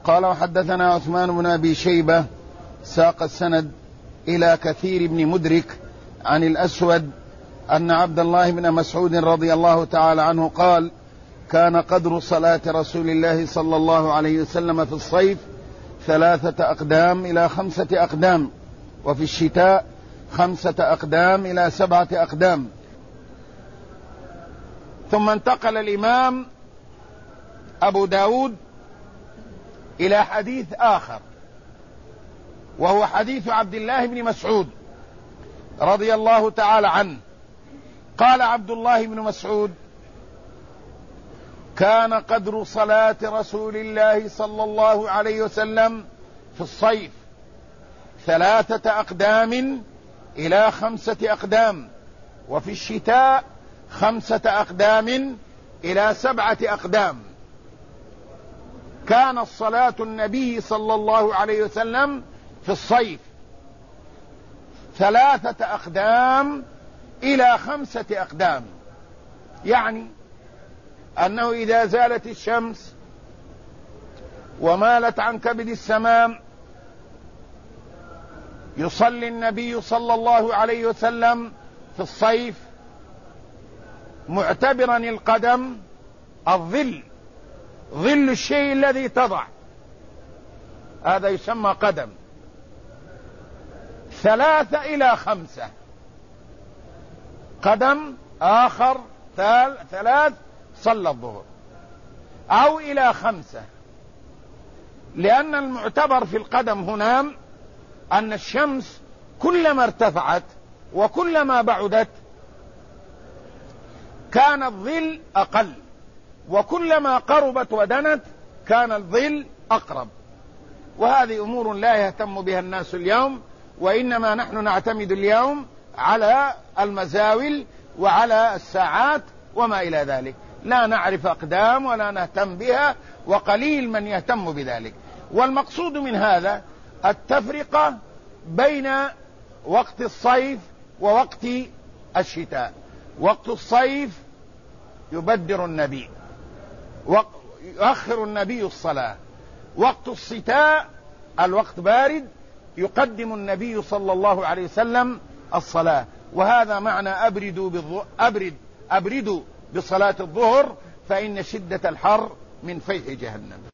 قال وحدثنا عثمان بن أبي شيبة ساق السند إلى كثير بن مدرك عن الأسود أن عبد الله بن مسعود رضي الله تعالى عنه قال كان قدر صلاة رسول الله صلى الله عليه وسلم في الصيف 3 أقدام إلى 5 أقدام، وفي الشتاء 5 أقدام إلى 7 أقدام. ثم انتقل الإمام أبو داود إلى حديث آخر، وهو حديث عبد الله بن مسعود رضي الله تعالى عنه. قال عبد الله بن مسعود كان قدر صلاة رسول الله صلى الله عليه وسلم في الصيف 3 أقدام إلى 5 أقدام، وفي الشتاء 5 أقدام إلى 7 أقدام. كان الصلاة النبي صلى الله عليه وسلم في الصيف 3 أقدام إلى 5 أقدام، يعني أنه إذا زالت الشمس ومالت عن كبد السماء يصلي النبي صلى الله عليه وسلم في الصيف معتبرا القدم الظل، ظل الشيء الذي تضع، هذا يسمى قدم. 3 إلى 5 قدم، آخر 3 صلى الظهر، أو إلى 5، لأن المعتبر في القدم هنا أن الشمس كلما ارتفعت وكلما بعدت كان الظل أقل، وكلما قربت ودنت كان الظل أقرب. وهذه أمور لا يهتم بها الناس اليوم، وإنما نحن نعتمد اليوم على المزاول وعلى الساعات وما إلى ذلك، لا نعرف أقدام ولا نهتم بها، وقليل من يهتم بذلك. والمقصود من هذا التفرقة بين وقت الصيف ووقت الشتاء. وقت الصيف يبدر النبي، يؤخر النبي الصلاة. وقت الشتاء الوقت بارد، يقدم النبي صلى الله عليه وسلم الصلاة. وهذا معنى أبردوا بصلاة الظهر، فإن شدة الحر من فيح جهنم.